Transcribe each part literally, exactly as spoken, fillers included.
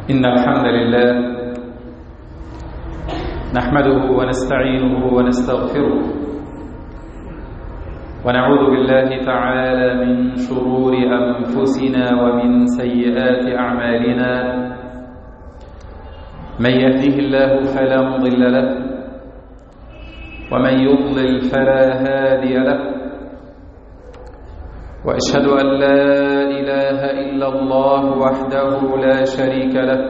إن الحمد لله نحمده ونستعينه ونستغفره ونعوذ بالله تعالى من شرور أنفسنا ومن سيئات أعمالنا. من يهده الله فلا مضل له ومن يضلل فلا هادي له، وأشهد أن لا إله إلا الله وحده لا شريك له،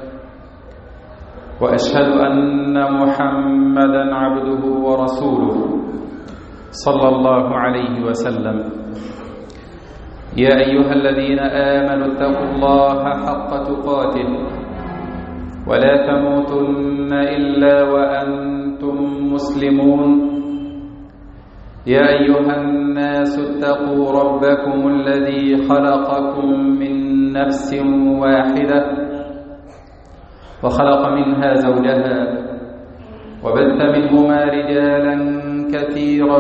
وأشهد أن محمدًا عبده ورسوله صلى الله عليه وسلم. يا أيها الذين آمنوا اتقوا الله حق تقاته ولا تموتن إلا وأنتم مسلمون. يا أيها الناس اتقوا ربكم الذي خلقكم من نفس واحدة وخلق منها زوجها وبث منهما رجالا كثيرا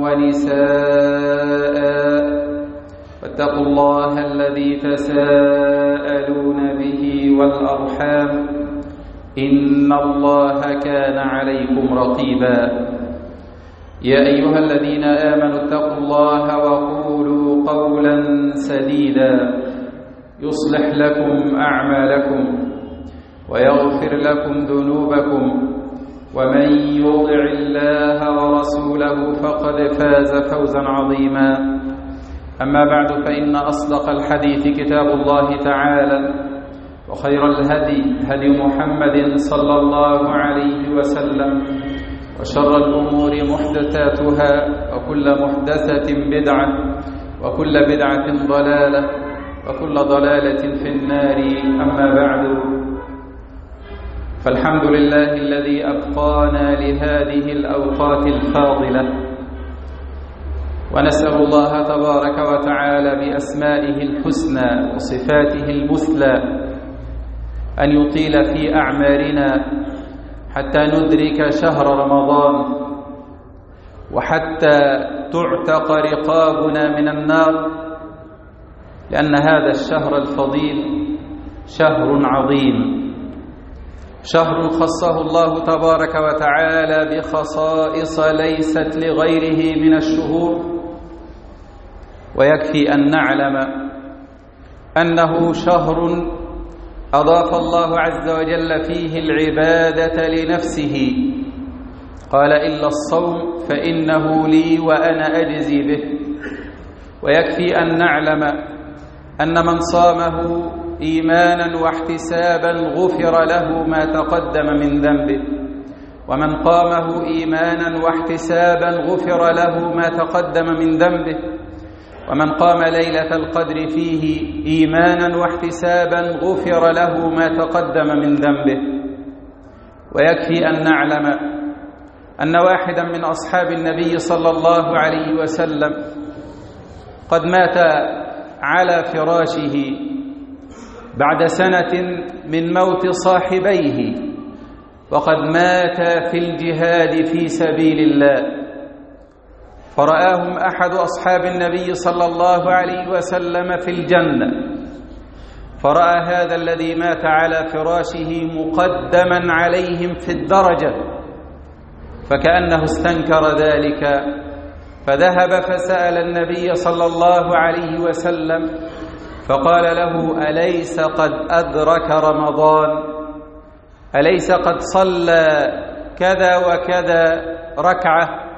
ونساء، واتقوا الله الذي تساءلون به والأرحام إن الله كان عليكم رقيبا. يا أيها الذين آمنوا اتقوا الله وقولوا قولا سديدا يصلح لكم أعمالكم ويغفر لكم ذنوبكم، ومن يطع الله ورسوله فقد فاز فوزا عظيما. أما بعد، فإن أصدق الحديث كتاب الله تعالى، وخير الهدي هدي محمد صلى الله عليه وسلم، وشر الأمور محدثاتها، وكل محدثة بدعة، وكل بدعة ضلالة، وكل ضلالة في النار. أما بعد، فالحمد لله الذي أبقانا لهذه الأوقات الفاضلة، ونسأل الله تبارك وتعالى بأسمائه الحسنى وصفاته المثلى أن يطيل في أعمارنا حتى ندرك شهر رمضان، وحتى تعتق رقابنا من النار، لأن هذا الشهر الفضيل شهر عظيم، شهر خصه الله تبارك وتعالى بخصائص ليست لغيره من الشهور. ويكفي أن نعلم أنه شهر أضاف الله عز وجل فيه العبادة لنفسه، قال: إلا الصوم فإنه لي وأنا أجزي به. ويكفي أن نعلم أن من صامه إيمانا واحتسابا غفر له ما تقدم من ذنبه، ومن قامه إيمانا واحتسابا غفر له ما تقدم من ذنبه، ومن قام ليلة القدر فيه إيمانا واحتسابا غفر له ما تقدم من ذنبه. ويكفي أن نعلم أن واحدا من أصحاب النبي صلى الله عليه وسلم قد مات على فراشه بعد سنة من موت صاحبيه، وقد مات في الجهاد في سبيل الله. فرآهم أحد أصحاب النبي صلى الله عليه وسلم في الجنة، فرأى هذا الذي مات على فراشه مقدما عليهم في الدرجة، فكأنه استنكر ذلك، فذهب فسأل النبي صلى الله عليه وسلم فقال له: أليس قد أدرك رمضان؟ أليس قد صلى كذا وكذا ركعة؟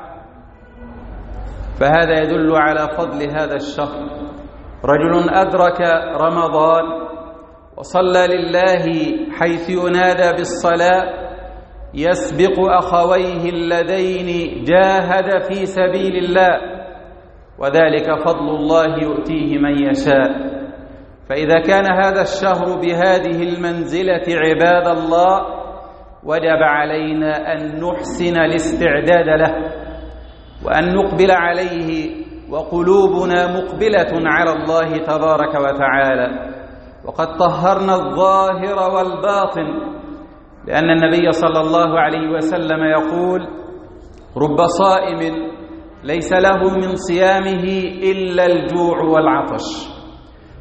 فهذا يدل على فضل هذا الشهر. رجل أدرك رمضان وصلى لله حيث ينادى بالصلاة، يسبق أخويه اللذين جاهد في سبيل الله، وذلك فضل الله يؤتيه من يشاء. فإذا كان هذا الشهر بهذه المنزلة عباد الله، وجب علينا أن نحسن الاستعداد له، وأن نقبل عليه وقلوبنا مقبلة على الله تبارك وتعالى، وقد طهرنا الظاهر والباطن، لأن النبي صلى الله عليه وسلم يقول: رب صائم ليس له من صيامه إلا الجوع والعطش،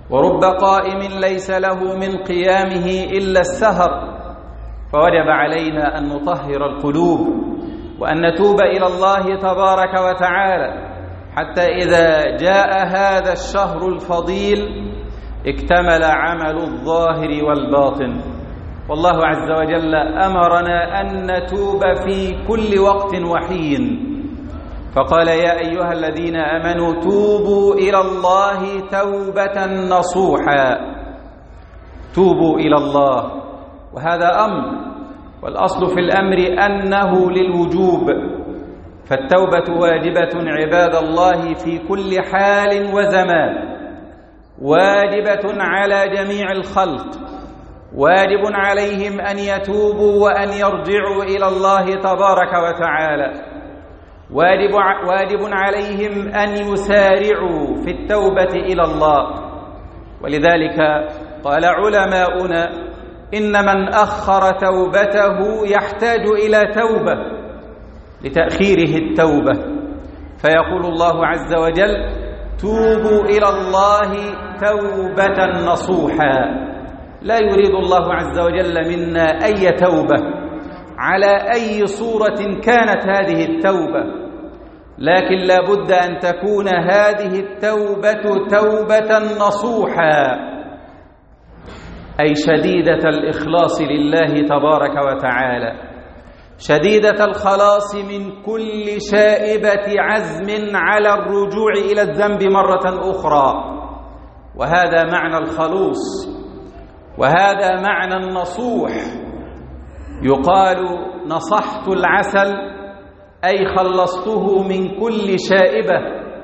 ورب قائم ليس له من قيامه إلا السهر، فوجب علينا أن نطهر القلوب وأن نتوب إلى الله تبارك وتعالى، حتى إذا جاء هذا الشهر الفضيل اكتمل عمل الظاهر والباطن. والله عز وجل أمرنا أن نتوب في كل وقت وحين، فقال: يا أيها الذين آمنوا توبوا إلى الله توبة نصوحا. توبوا إلى الله، وهذا أمر، والأصل في الأمر أنه للوجوب، فالتوبة واجبة عباد الله في كل حال وزمان، واجبة على جميع الخلق، واجب عليهم أن يتوبوا وأن يرجعوا إلى الله تبارك وتعالى، واجب واجب عليهم أن يسارعوا في التوبة إلى الله. ولذلك قال علماؤنا: إن من أخر توبته يحتاج إلى توبة لتأخيره التوبة، فيقول الله عز وجل: توبوا إلى الله توبة نصوحا. لا يريد الله عز وجل منا أي توبة على أي صورة كانت هذه التوبة، لكن لا بد أن تكون هذه التوبة توبة نصوحا، أي شديدة الإخلاص لله تبارك وتعالى، شديدة الخلاص من كل شائبة عزم على الرجوع إلى الذنب مرة أخرى. وهذا معنى الخلوص، وهذا معنى النصوح. يقال: نصحت العسل، أي خلصته من كل شائبة.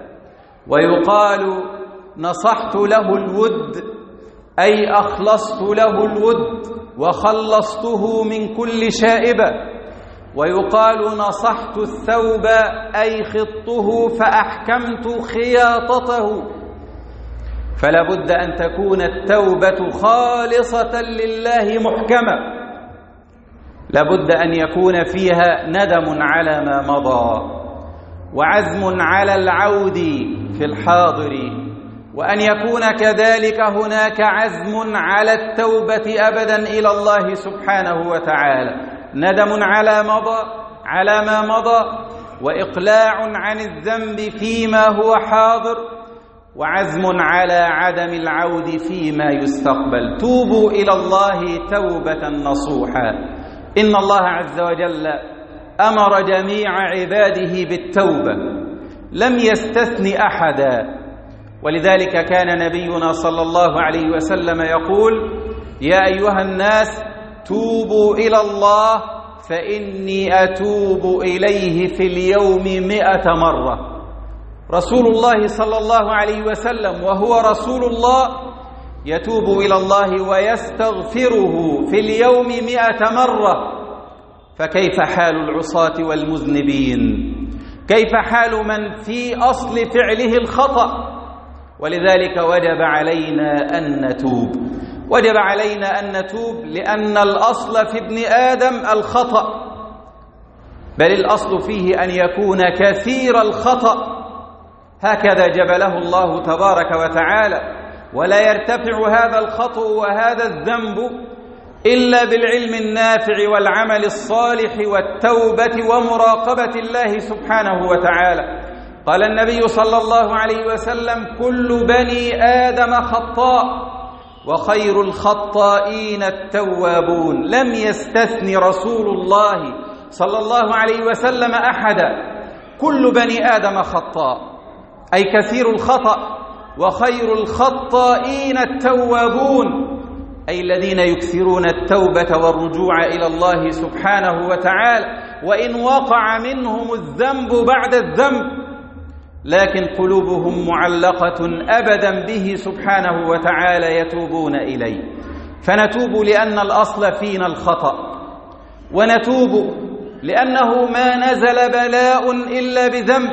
ويقال: نصحت له الود، أي أخلصت له الود وخلصته من كل شائبة. ويقال: نصحت الثوب، أي خطه فأحكمت خياطته. فلا بد أن تكون التوبة خالصة لله محكمة، لا بد أن يكون فيها ندم على ما مضى، وعزم على العود في الحاضر، وأن يكون كذلك هناك عزم على التوبة أبدا إلى الله سبحانه وتعالى، ندم على مضى على ما مضى، وإقلاع عن الذنب فيما هو حاضر، وعزم على عدم العود فيما يستقبل. توبوا إلى الله توبة نصوحا. إن الله عز وجل أمر جميع عباده بالتوبة، لم يستثن أحدا. ولذلك كان نبينا صلى الله عليه وسلم يقول: يا أيها الناس توبوا إلى الله فإني أتوب إليه في اليوم مئة مرة. رسول الله صلى الله عليه وسلم وهو رسول الله يتوب إلى الله ويستغفره في اليوم مئة مرة، فكيف حال العصاة والمذنبين؟ كيف حال من في أصل فعله الخطأ؟ ولذلك وجب علينا أن نتوب، وجب علينا أن نتوب لأن الأصل في ابن آدم الخطأ، بل الأصل فيه أن يكون كثير الخطأ، هكذا جبله الله تبارك وتعالى. ولا يرتفع هذا الخطأ وهذا الذنب إلا بالعلم النافع والعمل الصالح والتوبة ومراقبة الله سبحانه وتعالى. قال النبي صلى الله عليه وسلم: كل بني آدم خطاء وخير الخطائين التوابون. لم يستثن رسول الله صلى الله عليه وسلم أحدا، كل بني آدم خطاء، أي كثير الخطأ، وخير الخطائين التوابون، أي الذين يكثرون التوبة والرجوع إلى الله سبحانه وتعالى، وإن وقع منهم الذنب بعد الذنب، لكن قلوبهم معلقة أبدا به سبحانه وتعالى، يتوبون إليه. فنتوب لأن الأصل فينا الخطأ، ونتوب لأنه ما نزل بلاء إلا بذنب،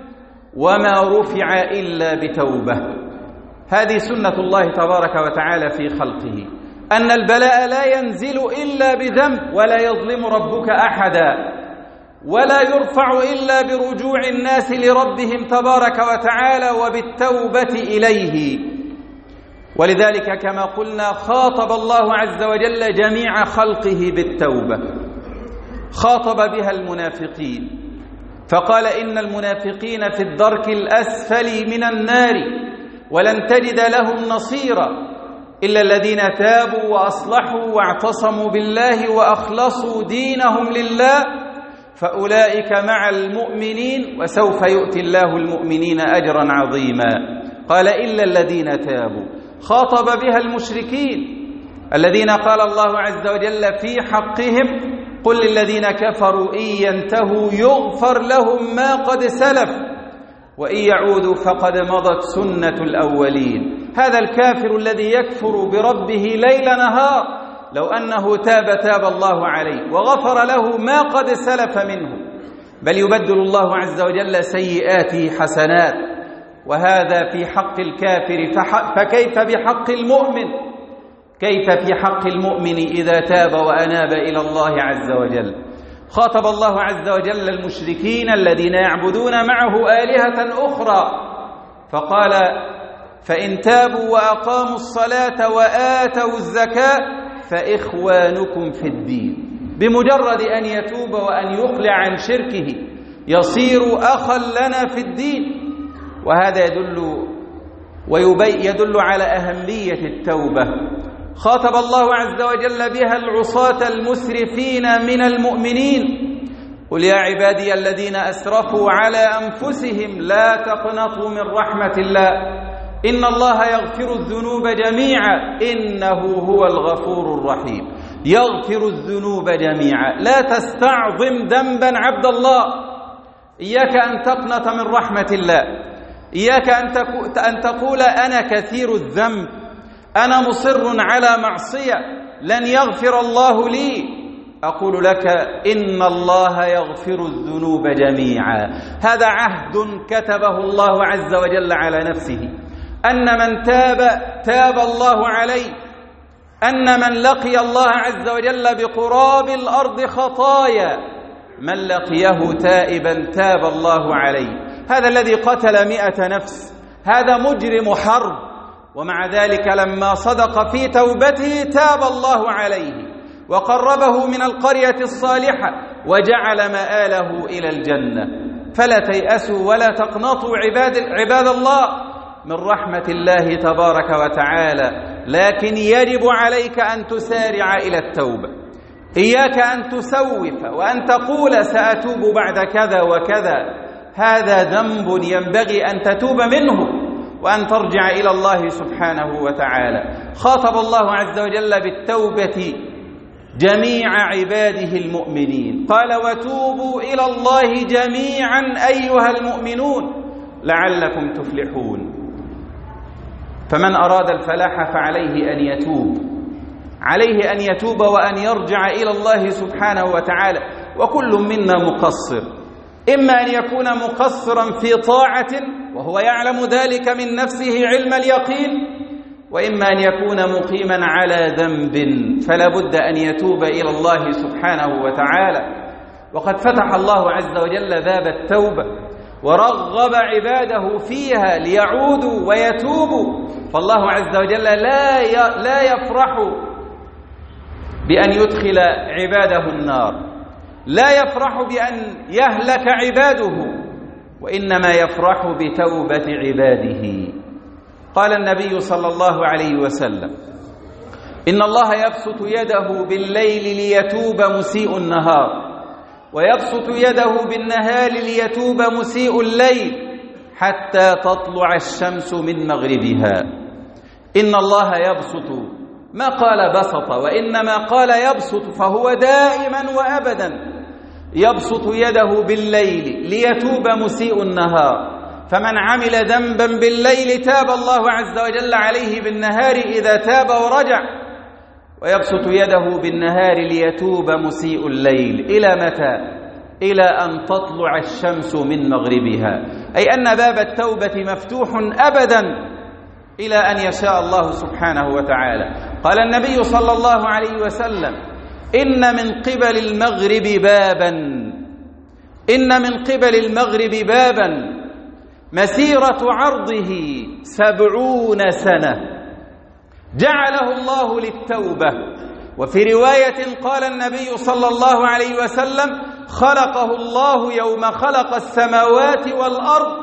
وما رفع إلا بتوبة. هذه سنة الله تبارك وتعالى في خلقه، أن البلاء لا ينزل إلا بذنب، ولا يظلم ربك أحدا، ولا يرفع إلا برجوع الناس لربهم تبارك وتعالى وبالتوبة إليه. ولذلك كما قلنا خاطب الله عز وجل جميع خلقه بالتوبة، خاطب بها المنافقين فقال إن المنافقين في الدرك الأسفل من النار ولن تجد لهم نصيرا إلا الذين تابوا وأصلحوا واعتصموا بالله وأخلصوا دينهم لله فأولئك مع المؤمنين وسوف يؤتي الله المؤمنين أجرا عظيما. قال إلا الذين تابوا، خاطب بها المشركين الذين قال الله عز وجل في حقهم قل للذين كفروا إن ينتهوا يغفر لهم ما قد سلف وإن يعودوا فقد مضت سنة الأولين. هذا الكافر الذي يكفر بربه ليل نهار لو أنه تاب تاب الله عليه وغفر له ما قد سلف منه، بل يبدل الله عز وجل سيئاته حسنات، وهذا في حق الكافر، فكيف بحق المؤمن؟ كيف في حق المؤمن إذا تاب وأناب إلى الله عز وجل؟ خاطب الله عز وجل المشركين الذين يعبدون معه آلهة أخرى فقال فإن تابوا وأقاموا الصلاة وآتوا الزكاة فإخوانكم في الدين. بمجرد أن يتوب وأن يقلع عن شركه يصير أخا لنا في الدين. وهذا يدل ويدل على أهمية التوبة. خاطب الله عز وجل بها العصاة المسرفين من المؤمنين قل يا عبادي الذين أسرفوا على أنفسهم لا تقنطوا من رحمة الله إن الله يغفر الذنوب جميعا إنه هو الغفور الرحيم. يغفر الذنوب جميعا، لا تستعظم ذنبا عبد الله. إياك أن تقنط من رحمة الله، إياك أن تقول أنا كثير الذنب، أنا مصر على معصية لن يغفر الله لي. أقول لك إن الله يغفر الذنوب جميعا. هذا عهد كتبه الله عز وجل على نفسه أن من تاب تاب الله عليه، أن من لقي الله عز وجل بقراب الأرض خطايا من لقيه تائبا تاب الله عليه. هذا الذي قتل مئة نفس هذا مجرم حرب، ومع ذلك لما صدق في توبته تاب الله عليه وقربه من القرية الصالحة وجعل مآله إلى الجنة. فلا تيأسوا ولا تقنطوا عباد, عباد الله من رحمة الله تبارك وتعالى، لكن يجب عليك أن تسارع إلى التوبة. إياك أن تسوف وأن تقول سأتوب بعد كذا وكذا، هذا ذنب ينبغي أن تتوب منه وأن ترجع إلى الله سبحانه وتعالى. خاطب الله عز وجل بالتوبة جميع عباده المؤمنين قال وتوبوا إلى الله جميعا أيها المؤمنون لعلكم تفلحون. فمن أراد الفلاح فعليه أن يتوب، عليه أن يتوب وأن يرجع إلى الله سبحانه وتعالى. وكل منا مقصر، إما أن يكون مقصرا في طاعة وهو يعلم ذلك من نفسه علم اليقين، وإما أن يكون مقيما على ذنب فلا بد أن يتوب إلى الله سبحانه وتعالى. وقد فتح الله عز وجل باب التوبة ورغب عباده فيها ليعودوا ويتوبوا. فالله عز وجل لا لا يفرح بأن يدخل عباده النار، لا يفرح بأن يهلك عباده، وإنما يفرح بتوبة عباده. قال النبي صلى الله عليه وسلم إن الله يبسط يده بالليل ليتوب مسيء النهار، ويبسط يده بالنهار ليتوب مسيء الليل حتى تطلع الشمس من مغربها. إن الله يبسط، ما قال بسط وإنما قال يبسط، فهو دائما وأبدا يبسط يده بالليل ليتوب مسيء النهار. فمن عمل ذنبا بالليل تاب الله عز وجل عليه بالنهار إذا تاب ورجع، ويبسط يده بالنهار ليتوب مسيء الليل. إلى متى؟ إلى أن تطلع الشمس من مغربها، أي أن باب التوبة مفتوح أبدا إلى أن يشاء الله سبحانه وتعالى. قال النبي صلى الله عليه وسلم إن من قبل المغرب بابا إن من قبل المغرب بابا مسيرة عرضه سبعون سنة جعله الله للتوبة. وفي رواية قال النبي صلى الله عليه وسلم: خلقه الله يوم خلق السماوات والأرض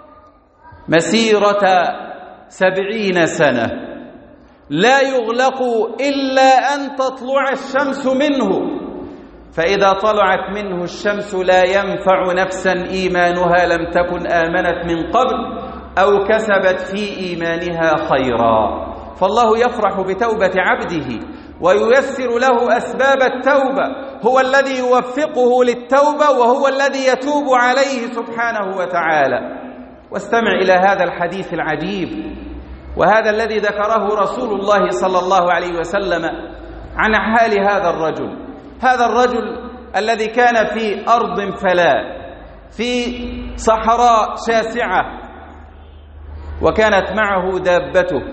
مسيرة سبعين سنة لا يغلق إلا أن تطلع الشمس منه، فإذا طلعت منه الشمس لا ينفع نفسا إيمانها لم تكن آمنت من قبل أو كسبت في إيمانها خيرا. فالله يفرح بتوبة عبده وييسر له أسباب التوبة، هو الذي يوفقه للتوبة وهو الذي يتوب عليه سبحانه وتعالى. واستمع إلى هذا الحديث العجيب، وهذا الذي ذكره رسول الله صلى الله عليه وسلم عن حال هذا الرجل. هذا الرجل الذي كان في أرض فلاة في صحراء شاسعة، وكانت معه دابته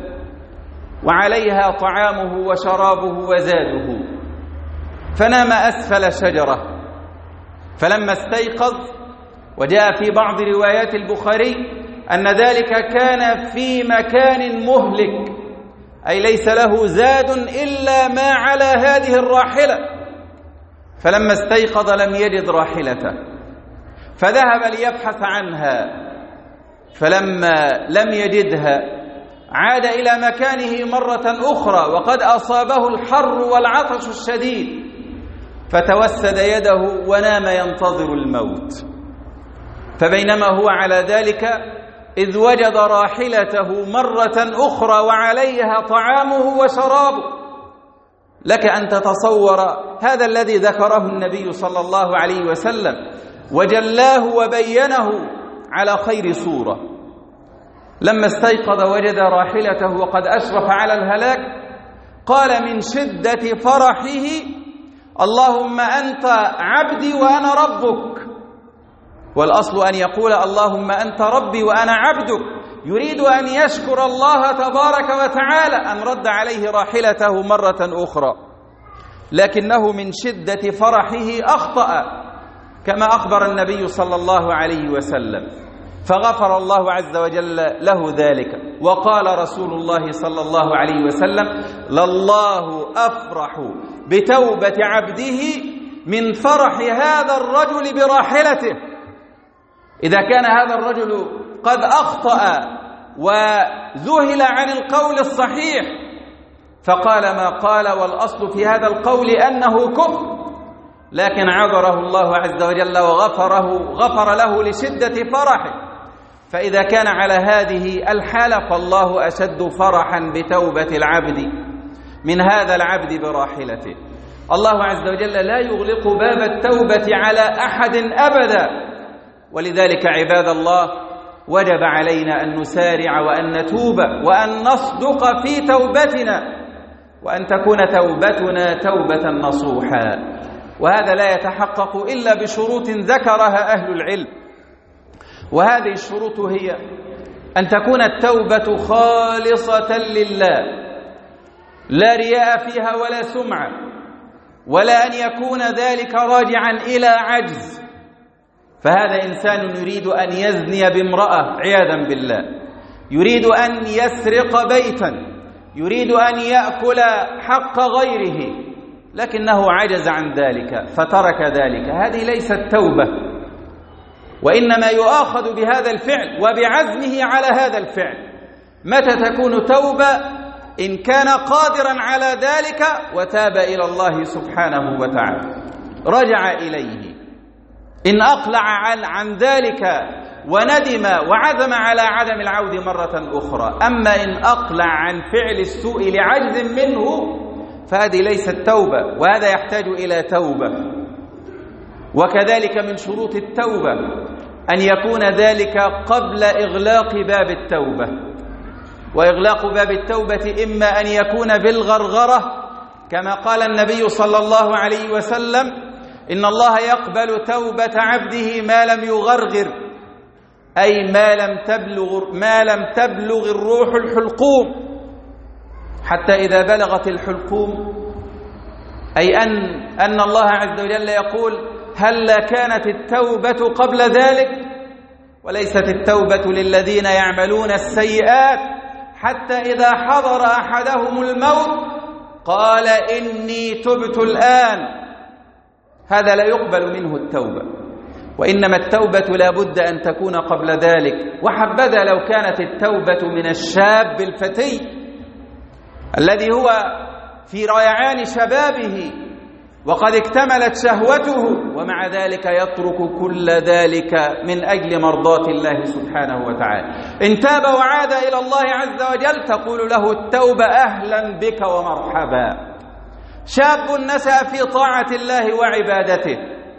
وعليها طعامه وشرابه وزاده، فنام أسفل شجرة. فلما استيقظ، وجاء في بعض روايات البخاري أن ذلك كان في مكان مهلك، أي ليس له زاد إلا ما على هذه الراحلة. فلما استيقظ لم يجد راحلته، فذهب ليبحث عنها، فلما لم يجدها عاد إلى مكانه مرة أخرى وقد أصابه الحر والعطش الشديد، فتوسد يده ونام ينتظر الموت. فبينما هو على ذلك إذ وجد راحلته مرة أخرى وعليها طعامه وشرابه. لك أن تتصور هذا الذي ذكره النبي صلى الله عليه وسلم وجلاه وبينه على خير صورة. لما استيقظ وجد راحلته وقد أشرف على الهلاك، قال من شدة فرحه: اللهم أنت عبدي وأنا ربك. والأصل أن يقول اللهم أنت ربي وأنا عبدك، يريد أن يشكر الله تبارك وتعالى أن رد عليه راحلته مرة أخرى، لكنه من شدة فرحه أخطأ كما أخبر النبي صلى الله عليه وسلم، فغفر الله عز وجل له ذلك. وقال رسول الله صلى الله عليه وسلم: لله أفرح بتوبة عبده من فرح هذا الرجل براحلته. إذا كان هذا الرجل قد أخطأ وذهل عن القول الصحيح فقال ما قال، والأصل في هذا القول أنه كفر، لكن عذره الله عز وجل وغفره غفر له لشدة فرحه. فإذا كان على هذه الحالة فالله أشد فرحا بتوبة العبد من هذا العبد براحلته. الله عز وجل لا يغلق باب التوبة على أحد أبدا. ولذلك عباد الله وجب علينا أن نسارع وأن نتوب وأن نصدق في توبتنا، وأن تكون توبتنا توبة نصوحا. وهذا لا يتحقق إلا بشروط ذكرها أهل العلم، وهذه الشروط هي أن تكون التوبة خالصة لله، لا رياء فيها ولا سمعة، ولا أن يكون ذلك راجعا إلى عجز. فهذا إنسان يريد أن يزني بامرأة عياذا بالله، يريد أن يسرق بيتا، يريد أن يأكل حق غيره، لكنه عجز عن ذلك فترك ذلك. هذه ليست توبة، وإنما يؤاخذ بهذا الفعل وبعزمه على هذا الفعل. متى تكون توبة؟ إن كان قادرا على ذلك وتاب إلى الله سبحانه وتعالى، رجع إليه. إن أقلع عن, عن ذلك وندم وعزم على عدم العود مرة أخرى. أما إن أقلع عن فعل السوء لعجز منه فهذه ليست توبة، وهذا يحتاج إلى توبة. وكذلك من شروط التوبة أن يكون ذلك قبل إغلاق باب التوبة. وإغلاق باب التوبة إما أن يكون بالغرغرة كما قال النبي صلى الله عليه وسلم: إن الله يقبل توبة عبده ما لم يغرغر، أي ما لم تبلغ ما لم تبلغ الروح الحلقوم. حتى إذا بلغت الحلقوم، أي أن أن الله عز وجل يقول: هل كانت التوبة قبل ذلك؟ وليست التوبة للذين يعملون السيئات حتى إذا حضر أحدهم الموت قال إني تبت الآن. هذا لا يقبل منه التوبة، وإنما التوبة لا بد أن تكون قبل ذلك. وحبذا لو كانت التوبة من الشاب الفتي الذي هو في ريعان شبابه وقد اكتملت شهوته، ومع ذلك يترك كل ذلك من أجل مرضاة الله سبحانه وتعالى. إن تاب وعاد إلى الله عز وجل تقول له التوبة أهلا بك ومرحبا. شاب نسأ في طاعة الله وعبادته،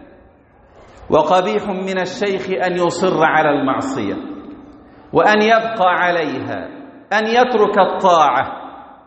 وقبيح من الشيخ أن يصر على المعصية وأن يبقى عليها، أن يترك الطاعة.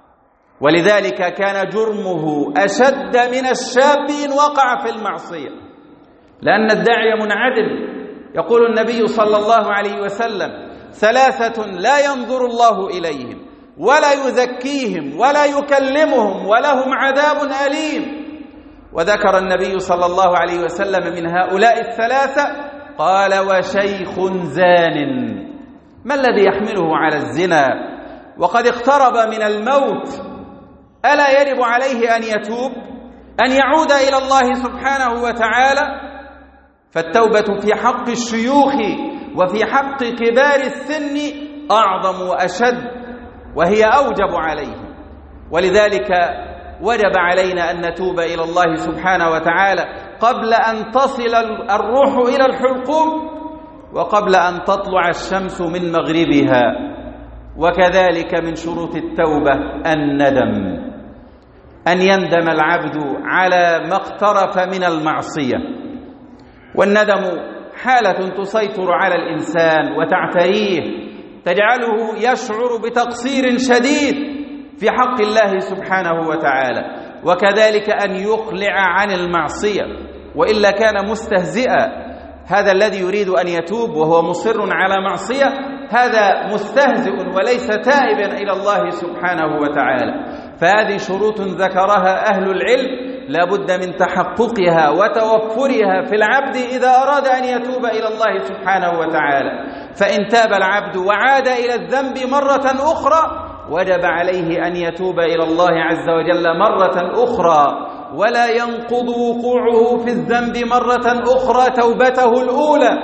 ولذلك كان جرمه أشد من الشاب إن وقع في المعصية، لأن الداعي منعدم. يقول النبي صلى الله عليه وسلم: ثلاثة لا ينظر الله إليهم ولا يزكيهم ولا يكلمهم ولهم عذاب أليم. وذكر النبي صلى الله عليه وسلم من هؤلاء الثلاثة قال: وشيخ زان. ما الذي يحمله على الزنا وقد اقترب من الموت؟ ألا يجب عليه أن يتوب، أن يعود إلى الله سبحانه وتعالى؟ فالتوبة في حق الشيوخ وفي حق كبار السن أعظم وأشد، وهي أوجب عليهم. ولذلك وجب علينا أن نتوب إلى الله سبحانه وتعالى قبل أن تصل الروح إلى الحلقوم وقبل أن تطلع الشمس من مغربها. وكذلك من شروط التوبة الندم، أن يندم العبد على ما اقترف من المعصية. والندم حالة تسيطر على الإنسان وتعتريه، تجعله يشعر بتقصير شديد في حق الله سبحانه وتعالى، وكذلك أن يقلع عن المعصية، وإلا كان مستهزئا. هذا الذي يريد أن يتوب وهو مصر على معصية هذا مستهزئ وليس تائبا إلى الله سبحانه وتعالى. فهذه شروط ذكرها أهل العلم لا بد من تحققها وتوفرها في العبد إذا أراد أن يتوب إلى الله سبحانه وتعالى. فإن تاب العبد وعاد إلى الذنب مرة أخرى وجب عليه أن يتوب إلى الله عز وجل مرة أخرى، ولا ينقض وقوعه في الذنب مرة أخرى توبته الأولى.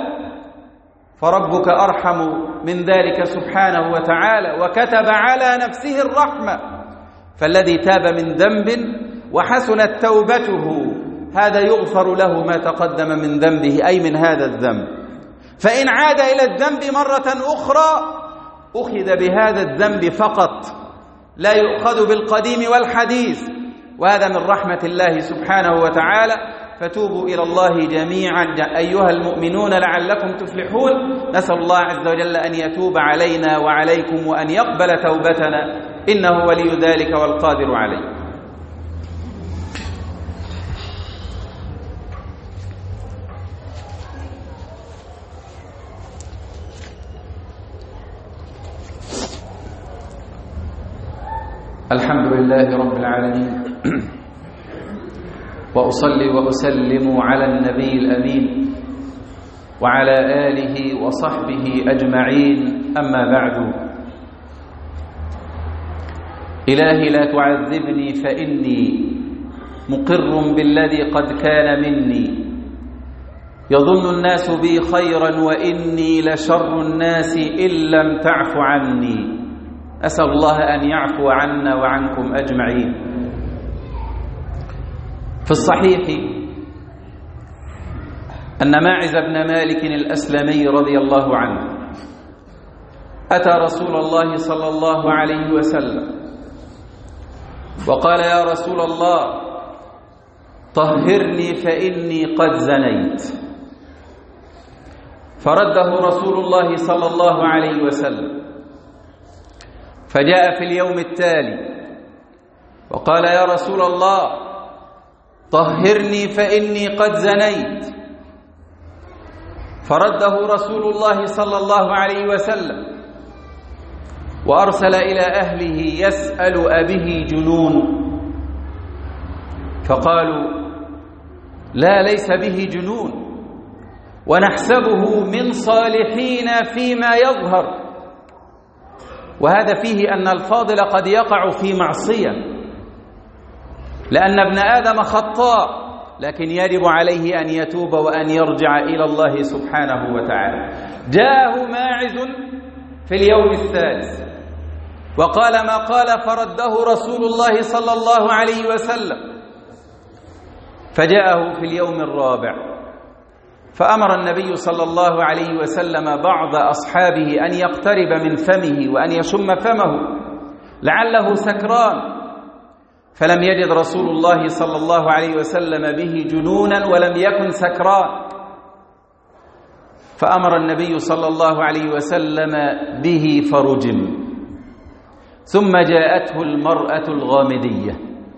فربك أرحم من ذلك سبحانه وتعالى، وكتب على نفسه الرحمة. فالذي تاب من ذنب وحسنت توبته هذا يغفر له ما تقدم من ذنبه، أي من هذا الذنب. فإن عاد إلى الذنب مرة أخرى أخذ بهذا الذنب فقط، لا يؤخذ بالقديم والحديث، وهذا من رحمة الله سبحانه وتعالى. فتوبوا إلى الله جميعا أيها المؤمنون لعلكم تفلحون. نسأل الله عز وجل أن يتوب علينا وعليكم وأن يقبل توبتنا، إنه ولي ذلك والقادر عليه. الحمد لله رب العالمين، وأصلي وأسلم على النبي الأمين وعلى آله وصحبه أجمعين. أما بعد، إلهي لا تعذبني فإني مقر بالذي قد كان مني، يظن الناس بي خيرا وإني لشر الناس إن لم تعف عني. أسأل الله أن يعفو عنا وعنكم أجمعين. في الصحيح أن ماعز بن مالك الأسلمي رضي الله عنه أتى رسول الله صلى الله عليه وسلم وقال: يا رسول الله طهرني فإني قد زنيت. فرده رسول الله صلى الله عليه وسلم، فجاء في اليوم التالي وقال: يا رسول الله طهرني فإني قد زنيت. فرده رسول الله صلى الله عليه وسلم وأرسل إلى أهله يسأل أبه جنون، فقالوا: لا ليس به جنون ونحسبه من صالحين فيما يظهر. وهذا فيه أن الفاضل قد يقع في معصية، لأن ابن آدم خطاء، لكن يجب عليه أن يتوب وأن يرجع إلى الله سبحانه وتعالى. جاءه ماعز في اليوم الثالث وقال ما قال فرده رسول الله صلى الله عليه وسلم، فجاءه في اليوم الرابع فأمر النبي صلى الله عليه وسلم بعض أصحابه أن يقترب من فمه وأن يشم فمه لعله سكران، فلم يجد رسول الله صلى الله عليه وسلم به جنونا ولم يكن سكران، فأمر النبي صلى الله عليه وسلم به فرجم. ثم جاءته المرأة الغامدية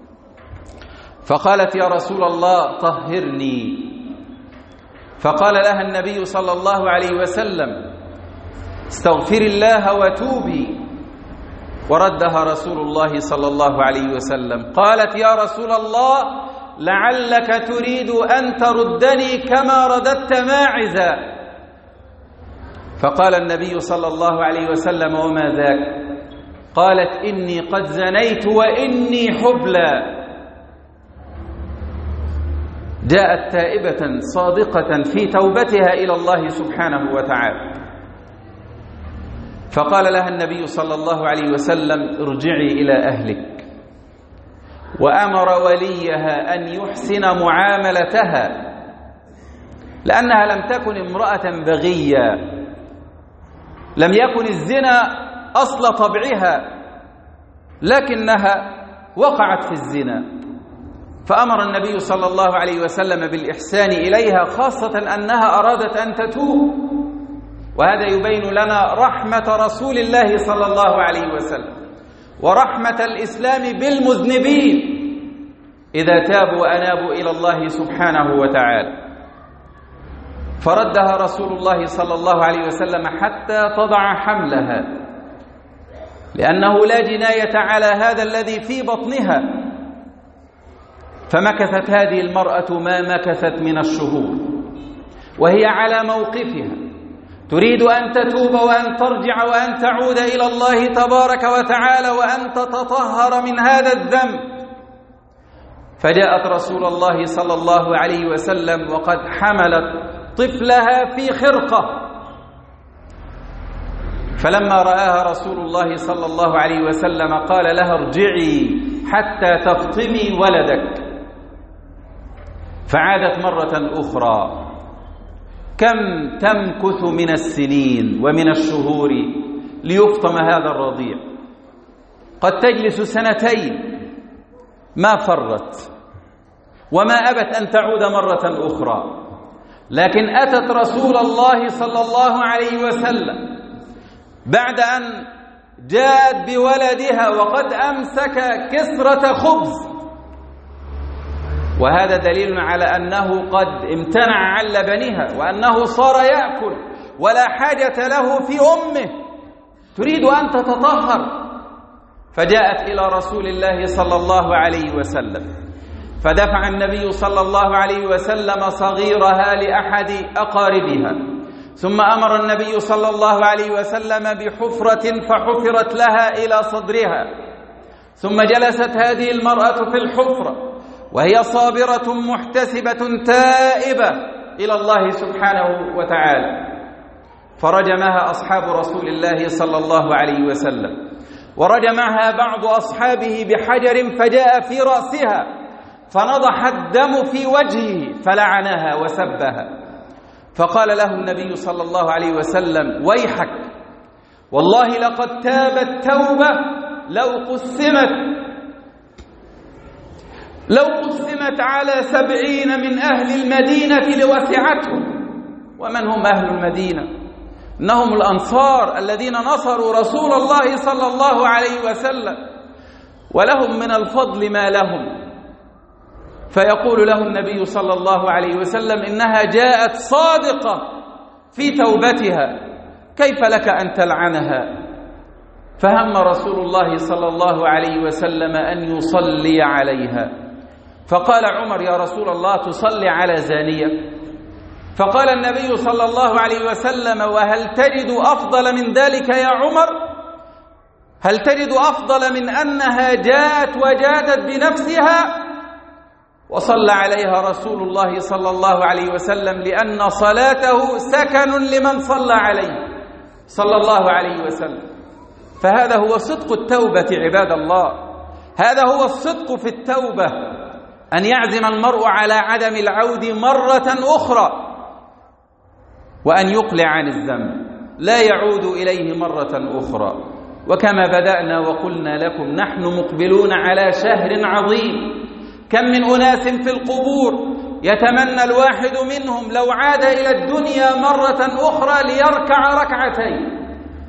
فقالت يا رسول الله طهرني، فقال لها النبي صلى الله عليه وسلم استغفري الله وتوبي، وردها رسول الله صلى الله عليه وسلم. قالت يا رسول الله لعلك تريد أن تردني كما رددت ماعزا، فقال النبي صلى الله عليه وسلم وما ذاك؟ قالت إني قد زنيت وإني حبلى. جاءت تائبة صادقة في توبتها إلى الله سبحانه وتعالى، فقال لها النبي صلى الله عليه وسلم ارجعي إلى أهلك، وأمر وليها أن يحسن معاملتها، لأنها لم تكن امرأة بغية، لم يكن الزنا أصل طبعها، لكنها وقعت في الزنا، فأمر النبي صلى الله عليه وسلم بالإحسان إليها، خاصة أنها أرادت أن تتوب، وهذا يبين لنا رحمة رسول الله صلى الله عليه وسلم ورحمة الإسلام بالمذنبين إذا تابوا وأنابوا إلى الله سبحانه وتعالى. فردها رسول الله صلى الله عليه وسلم حتى تضع حملها، لأنه لا جناية على هذا الذي في بطنها. فمكثت هذه المرأة ما مكثت من الشهور وهي على موقفها، تريد أن تتوب وأن ترجع وأن تعود إلى الله تبارك وتعالى وأن تتطهر من هذا الذنب. فجاءت رسول الله صلى الله عليه وسلم وقد حملت طفلها في خرقة، فلما رآها رسول الله صلى الله عليه وسلم قال لها ارجعي حتى تفطمي ولدك، فعادت مرة أخرى. كم تمكث من السنين ومن الشهور ليفطم هذا الرضيع؟ قد تجلس سنتين ما فرت وما أبت أن تعود مرة أخرى، لكن أتت رسول الله صلى الله عليه وسلم بعد أن جاءت بولدها وقد أمسك كسرة خبز، وهذا دليل على أنه قد امتنع عن لبنها وأنه صار يأكل ولا حاجة له في أمه، تريد أن تتطهر. فجاءت إلى رسول الله صلى الله عليه وسلم، فدفع النبي صلى الله عليه وسلم صغيرها لأحد أقاربها، ثم أمر النبي صلى الله عليه وسلم بحفرة فحفرت لها إلى صدرها، ثم جلست هذه المرأة في الحفرة وهي صابرة محتسبة تائبة إلى الله سبحانه وتعالى. فرجمها أصحاب رسول الله صلى الله عليه وسلم، ورجمها بعض أصحابه بحجر فجاء في رأسها فنضح الدم في وجهه فلعنها وسبها، فقال له النبي صلى الله عليه وسلم ويحك، والله لقد تابت توبة لو قسمت لو قسمت على سبعين من أهل المدينة لوسعتهم. ومن هم أهل المدينة؟ إنهم الأنصار الذين نصروا رسول الله صلى الله عليه وسلم، ولهم من الفضل ما لهم. فيقول له النبي صلى الله عليه وسلم إنها جاءت صادقة في توبتها، كيف لك أن تلعنها؟ فهم رسول الله صلى الله عليه وسلم أن يصلي عليها، فقال عمر يا رسول الله تصلي على زانية؟ فقال النبي صلى الله عليه وسلم وهل تجد أفضل من ذلك يا عمر؟ هل تجد أفضل من أنها جاءت وجادت بنفسها وصلى عليها رسول الله صلى الله عليه وسلم، لأن صلاته سكن لمن صلى عليه صلى الله عليه وسلم. فهذا هو صدق التوبة عباد الله، هذا هو الصدق في التوبة، أن يعزم المرء على عدم العود مرة أخرى، وأن يقلع عن الذنب لا يعود إليه مرة أخرى. وكما بدأنا وقلنا لكم نحن مقبلون على شهر عظيم، كم من أناس في القبور يتمنى الواحد منهم لو عاد إلى الدنيا مرة أخرى ليركع ركعتين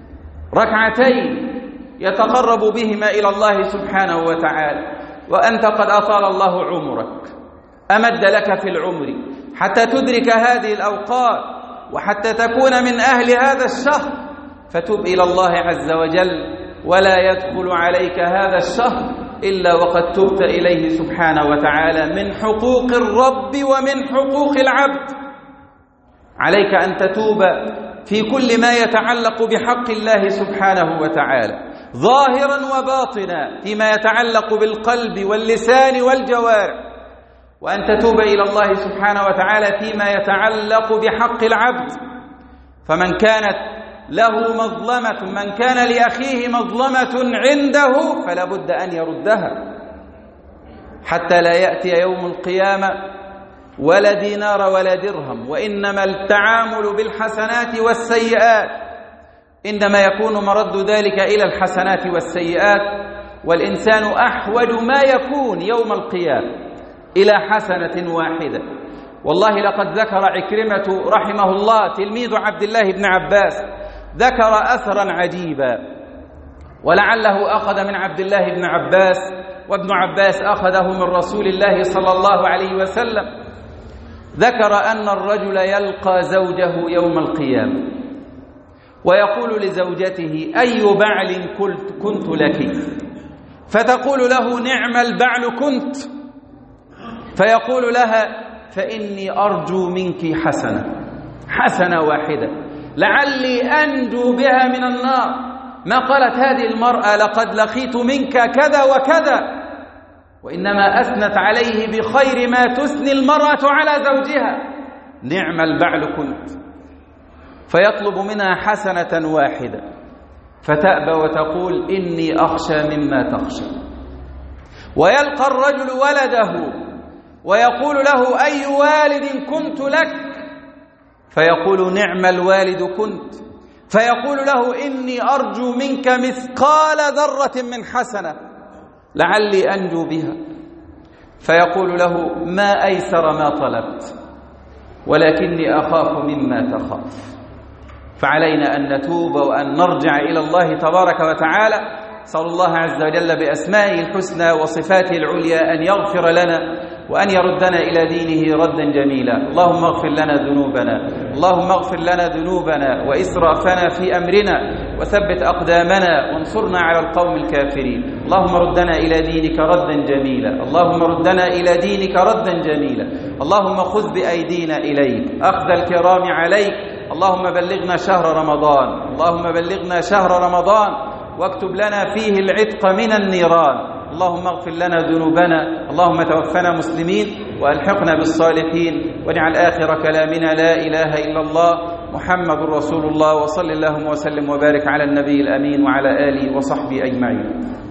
ركعتين يتقرب بهما إلى الله سبحانه وتعالى، وأنت قد أطال الله عمرك، أمد لك في العمر حتى تدرك هذه الأوقات وحتى تكون من أهل هذا الشهر، فتب إلى الله عز وجل، ولا يدخل عليك هذا الشهر إلا وقد تبت إليه سبحانه وتعالى من حقوق الرب ومن حقوق العبد. عليك أن تتوب في كل ما يتعلق بحق الله سبحانه وتعالى ظاهرا وباطنا، فيما يتعلق بالقلب واللسان والجوارح، وأن تتوب إلى الله سبحانه وتعالى فيما يتعلق بحق العبد. فمن كانت له مظلمة، من كان لأخيه مظلمة عنده فلا بد أن يردها، حتى لا يأتي يوم القيامة ولا دينار ولا درهم. وإنما التعامل بالحسنات والسيئات، إنما يكون مرد ذلك إلى الحسنات والسيئات، والإنسان أحوج ما يكون يوم القيامة إلى حسنة واحدة. والله لقد ذكر عكرمة رحمه الله تلميذ عبد الله بن عباس، ذكر أثرا عجيبا، ولعله أخذ من عبد الله بن عباس، وابن عباس أخذه من رسول الله صلى الله عليه وسلم. ذكر أن الرجل يلقى زوجه يوم القيامة ويقول لزوجته: أي بعل كنت لك؟ فتقول له: نعم البعل كنت. فيقول لها: فإني أرجو منك حسنة حسنة واحدة لعلي أنجو بها من النار. ما قالت هذه المرأة: لقد لقيت منك كذا وكذا، وإنما أثنت عليه بخير ما تثني المرأة على زوجها: نعم البعل كنت. فيطلب منها حسنة واحدة فتأبى وتقول: إني أخشى مما تخشى. ويلقى الرجل ولده ويقول له: أي والد كنت لك؟ فيقول: نعم الوالد كنت. فيقول له: إني أرجو منك مثقال ذرة من حسنة لعلي أنجو بها. فيقول له: ما أيسر ما طلبت، ولكني أخاف مما تخاف. فعلينا أن نتوب وأن نرجع إلى الله تبارك وتعالى. صلى الله عز وجل بأسمائه الحسنى وصفاته العليا أن يغفر لنا وأن يردنا إلى دينه ردا جميلا. اللهم اغفر لنا ذنوبنا، اللهم اغفر لنا ذنوبنا وإسرافنا في أمرنا، وثبت أقدامنا وانصرنا على القوم الكافرين. اللهم ردنا إلى دينك ردا جميلا، اللهم ردنا إلى دينك ردا جميلا. اللهم خذ بأيدينا إليك أخذ الكرام عليك. اللهم بلغنا شهر رمضان، اللهم بلغنا شهر رمضان واكتب لنا فيه العتق من النيران. اللهم اغفر لنا ذنوبنا، اللهم توفنا مسلمين وألحقنا بالصالحين، واجعل آخر كلامنا لا إله إلا الله محمد رسول الله. وصل اللهم وسلم وبارك على النبي الأمين وعلى آله وصحبه أجمعين.